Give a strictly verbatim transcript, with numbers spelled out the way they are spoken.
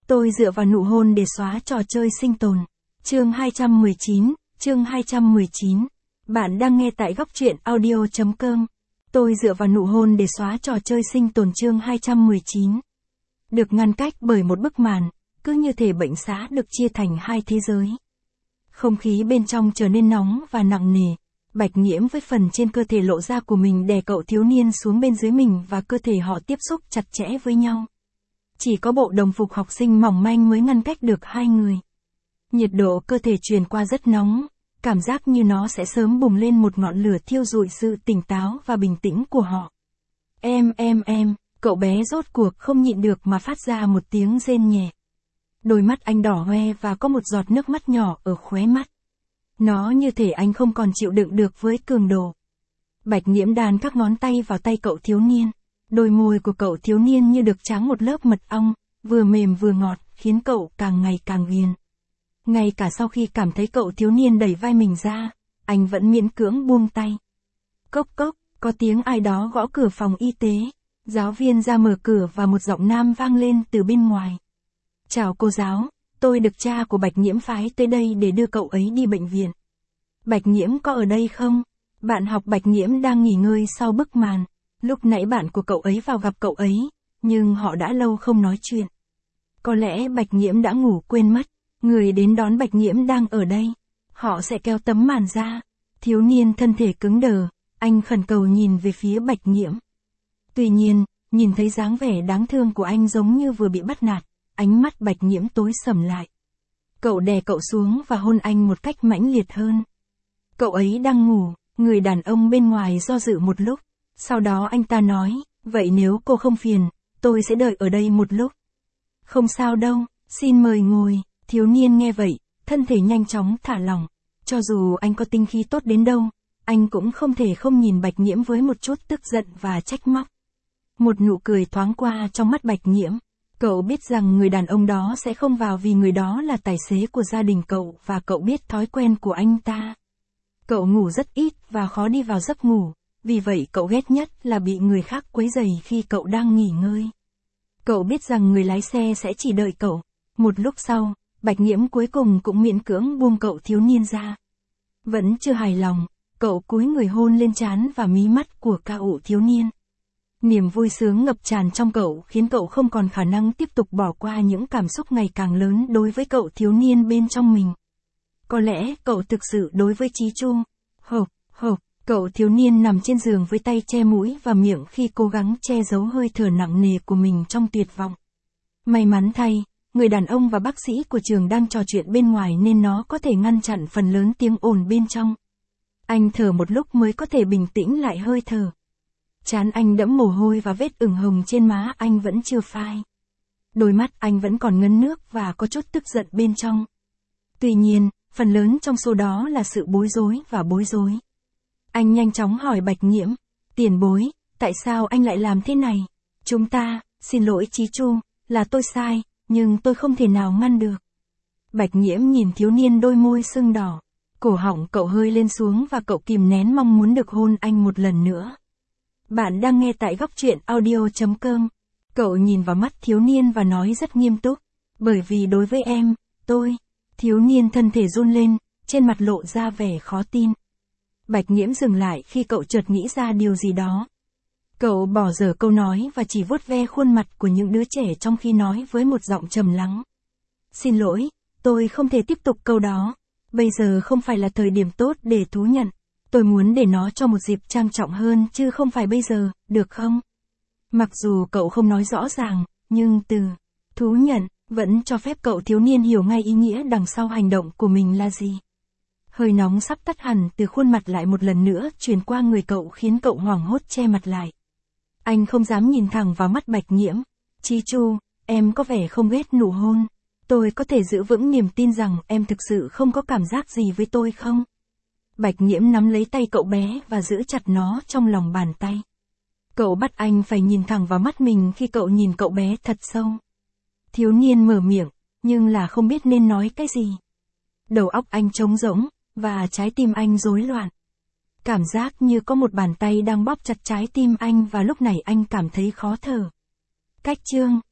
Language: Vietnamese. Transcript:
Tôi dựa vào nụ hôn để xóa trò chơi sinh tồn. Chương hai trăm mười chín, chương hai trăm mười chín. Bạn đang nghe tại góc truyện audio chấm com. Tôi dựa vào nụ hôn để xóa trò chơi sinh tồn chương hai trăm mười chín. Được ngăn cách bởi một bức màn, cứ như thể bệnh xá được chia thành hai thế giới. Không khí bên trong trở nên nóng và nặng nề. Bạch Nghiễm với phần trên cơ thể lộ ra của mình đè cậu thiếu niên xuống bên dưới mình và cơ thể họ tiếp xúc chặt chẽ với nhau. Chỉ có bộ đồng phục học sinh mỏng manh mới ngăn cách được hai người. Nhiệt độ cơ thể truyền qua rất nóng, cảm giác như nó sẽ sớm bùng lên một ngọn lửa thiêu rụi sự tỉnh táo và bình tĩnh của họ. Em em em, cậu bé rốt cuộc không nhịn được mà phát ra một tiếng rên nhẹ. Đôi mắt anh đỏ hoe và có một giọt nước mắt nhỏ ở khóe mắt. Nó như thể anh không còn chịu đựng được với cường độ. Bạch Nghiễm đan các ngón tay vào tay cậu thiếu niên. Đôi môi của cậu thiếu niên như được tráng một lớp mật ong, vừa mềm vừa ngọt, khiến cậu càng ngày càng ghiền. Ngay cả sau khi cảm thấy cậu thiếu niên đẩy vai mình ra, anh vẫn miễn cưỡng buông tay. Cốc cốc, có tiếng ai đó gõ cửa phòng y tế. Giáo viên ra mở cửa và một giọng nam vang lên từ bên ngoài. Chào cô giáo, tôi được cha của Bạch Nghiễm phái tới đây để đưa cậu ấy đi bệnh viện. Bạch Nghiễm có ở đây không? Bạn học Bạch Nghiễm đang nghỉ ngơi sau bức màn. Lúc nãy bạn của cậu ấy vào gặp cậu ấy, nhưng họ đã lâu không nói chuyện. Có lẽ Bạch Nghiễm đã ngủ quên mất, người đến đón Bạch Nghiễm đang ở đây. Họ sẽ kéo tấm màn ra. Thiếu niên thân thể cứng đờ, anh khẩn cầu nhìn về phía Bạch Nghiễm. Tuy nhiên, nhìn thấy dáng vẻ đáng thương của anh giống như vừa bị bắt nạt, ánh mắt Bạch Nghiễm tối sầm lại. Cậu đè cậu xuống và hôn anh một cách mãnh liệt hơn. Cậu ấy đang ngủ, người đàn ông bên ngoài do dự một lúc. Sau đó anh ta nói, vậy nếu cô không phiền, tôi sẽ đợi ở đây một lúc. Không sao đâu, xin mời ngồi. Thiếu niên nghe vậy, thân thể nhanh chóng thả lỏng. Cho dù anh có tinh khí tốt đến đâu, anh cũng không thể không nhìn Bạch Nghiễm với một chút tức giận và trách móc. Một nụ cười thoáng qua trong mắt Bạch Nghiễm. Cậu biết rằng người đàn ông đó sẽ không vào vì người đó là tài xế của gia đình cậu và cậu biết thói quen của anh ta. Cậu ngủ rất ít và khó đi vào giấc ngủ. Vì vậy cậu ghét nhất là bị người khác quấy rầy khi cậu đang nghỉ ngơi. Cậu biết rằng người lái xe sẽ chỉ đợi cậu. Một lúc sau, Bạch Nghiễm cuối cùng cũng miễn cưỡng buông cậu thiếu niên ra. Vẫn chưa hài lòng, cậu cúi người hôn lên trán và mí mắt của ca ụ thiếu niên. Niềm vui sướng ngập tràn trong cậu khiến cậu không còn khả năng tiếp tục bỏ qua những cảm xúc ngày càng lớn đối với cậu thiếu niên bên trong mình. Có lẽ cậu thực sự đối với Chí Chu. Hộp, hộp. Cậu thiếu niên nằm trên giường với tay che mũi và miệng khi cố gắng che giấu hơi thở nặng nề của mình trong tuyệt vọng. May mắn thay, người đàn ông và bác sĩ của trường đang trò chuyện bên ngoài nên nó có thể ngăn chặn phần lớn tiếng ồn bên trong. Anh thở một lúc mới có thể bình tĩnh lại hơi thở. Trán anh đẫm mồ hôi và vết ửng hồng trên má anh vẫn chưa phai. Đôi mắt anh vẫn còn ngấn nước và có chút tức giận bên trong. Tuy nhiên, phần lớn trong số đó là sự bối rối và bối rối. Anh nhanh chóng hỏi Bạch Nghiễm, tiền bối, tại sao anh lại làm thế này? Chúng ta, xin lỗi Chí Chu, là tôi sai, nhưng tôi không thể nào ngăn được. Bạch Nghiễm nhìn thiếu niên đôi môi sưng đỏ, cổ họng cậu hơi lên xuống và cậu kìm nén mong muốn được hôn anh một lần nữa. Bạn đang nghe tại góc truyện audio chấm com. Cậu nhìn vào mắt thiếu niên và nói rất nghiêm túc, bởi vì đối với em, tôi, thiếu niên thân thể run lên, trên mặt lộ ra vẻ khó tin. Bạch Nghiễm dừng lại khi cậu chợt nghĩ ra điều gì đó. Cậu bỏ dở câu nói và chỉ vuốt ve khuôn mặt của những đứa trẻ trong khi nói với một giọng trầm lắng. Xin lỗi, tôi không thể tiếp tục câu đó. Bây giờ không phải là thời điểm tốt để thú nhận. Tôi muốn để nó cho một dịp trang trọng hơn chứ không phải bây giờ, được không? Mặc dù cậu không nói rõ ràng, nhưng từ thú nhận vẫn cho phép cậu thiếu niên hiểu ngay ý nghĩa đằng sau hành động của mình là gì. Hơi nóng sắp tắt hẳn từ khuôn mặt lại một lần nữa truyền qua người cậu khiến cậu hoảng hốt che mặt lại. Anh không dám nhìn thẳng vào mắt Bạch Nghiễm. Chí Chu, em có vẻ không ghét nụ hôn. Tôi có thể giữ vững niềm tin rằng em thực sự không có cảm giác gì với tôi không? Bạch Nghiễm nắm lấy tay cậu bé và giữ chặt nó trong lòng bàn tay. Cậu bắt anh phải nhìn thẳng vào mắt mình khi cậu nhìn cậu bé thật sâu. Thiếu niên mở miệng, nhưng là không biết nên nói cái gì. Đầu óc anh trống rỗng, và trái tim anh rối loạn. Cảm giác như có một bàn tay đang bóp chặt trái tim anh và lúc này anh cảm thấy khó thở. Cách chương